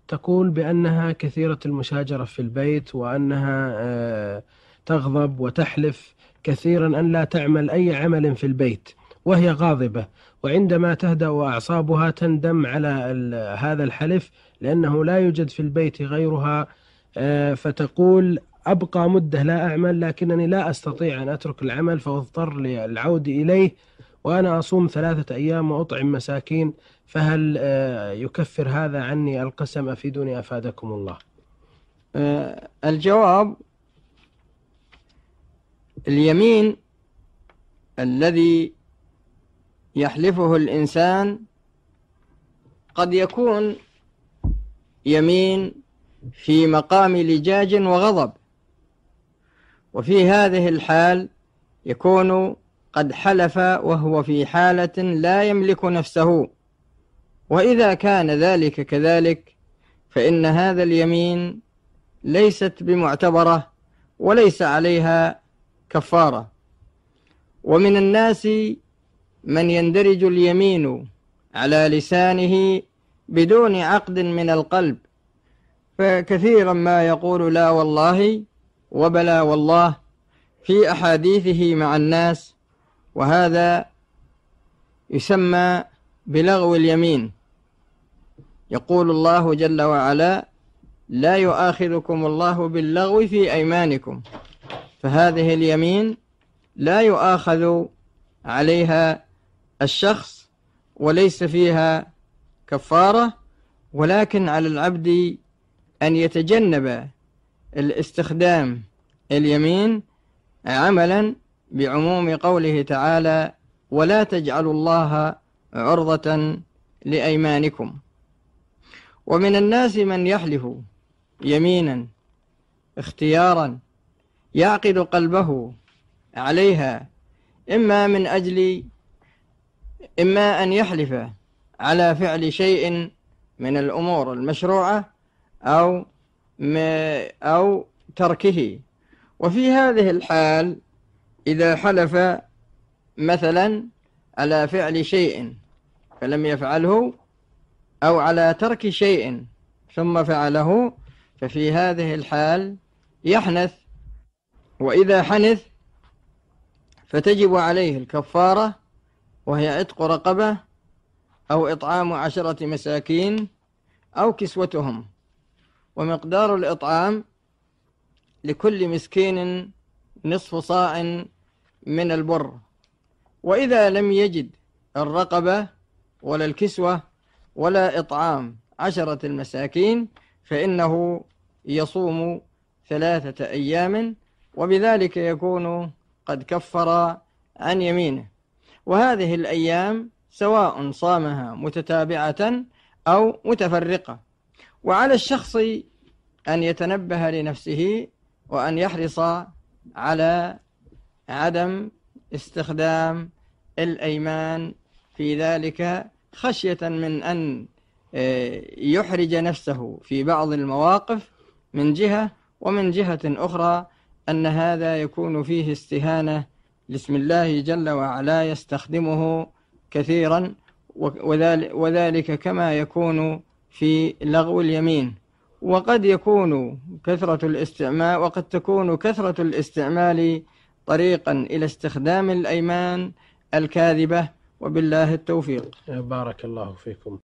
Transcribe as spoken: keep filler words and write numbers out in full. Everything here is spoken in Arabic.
تقول بأنها كثيرة المشاجرة في البيت، وأنها آه، تغضب وتحلف كثيرا أن لا تعمل أي عمل في البيت وهي غاضبة، وعندما تهدأ أعصابها تندم على هذا الحلف لأنه لا يوجد في البيت غيرها. آه، فتقول: أبقى مدة لا أعمل، لكنني لا أستطيع أن أترك العمل فأضطر للعود إليه، وأنا أصوم ثلاثة أيام وأطعم مساكين، فهل آه، يكفر هذا عني القسم؟ أفيدوني أفادكم الله. آه، الجواب: اليمين الذي يحلفه الإنسان قد يكون يمين في مقام لجاج وغضب، وفي هذه الحال يكون قد حلف وهو في حالة لا يملك نفسه، وإذا كان ذلك كذلك فإن هذا اليمين ليست بمعتبرة وليس عليها كفارة. ومن الناس من يندرج اليمين على لسانه بدون عقد من القلب، فكثيرا ما يقول لا والله وبلا والله في أحاديثه مع الناس، وهذا يسمى بلغو اليمين. يقول الله جل وعلا: لا يؤاخذكم الله باللغو في أيمانكم، فهذه اليمين لا يؤاخذ عليها الشخص وليس فيها كفارة، ولكن على العبد أن يتجنب الاستخدام اليمين عملا بعموم قوله تعالى: ولا تجعلوا الله عرضة لأيمانكم. ومن الناس من يحلف يمينا اختيارا يعقد قلبه عليها، إما من أجل إما أن يحلف على فعل شيء من الأمور المشروعة أو أو تركه. وفي هذه الحال إذا حلف مثلا على فعل شيء فلم يفعله، أو على ترك شيء ثم فعله، ففي هذه الحال يحنث، وإذا حنث فتجب عليه الكفارة، وهي عتق رقبة أو إطعام عشرة مساكين أو كسوتهم، ومقدار الإطعام لكل مسكين نصف صاع من البر. وإذا لم يجد الرقبة ولا الكسوة ولا إطعام عشرة المساكين فإنه يصوم ثلاثة أيام، وبذلك يكون قد كفر عن يمينه. وهذه الأيام سواء صامها متتابعة أو متفرقة. وعلى الشخص أن يتنبه لنفسه وأن يحرص على عدم استخدام الأيمان في ذلك، خشية من أن يحرج نفسه في بعض المواقف من جهة، ومن جهة أخرى أن هذا يكون فيه استهانة لاسم الله جل وعلا يستخدمه كثيرا، وذلك كما يكون في لغو اليمين. وقد يكون كثرة الاستعمال وقد تكون كثرة الاستعمال طريقا إلى استخدام الأيمان الكاذبة، وبالله التوفيق. بارك الله فيكم.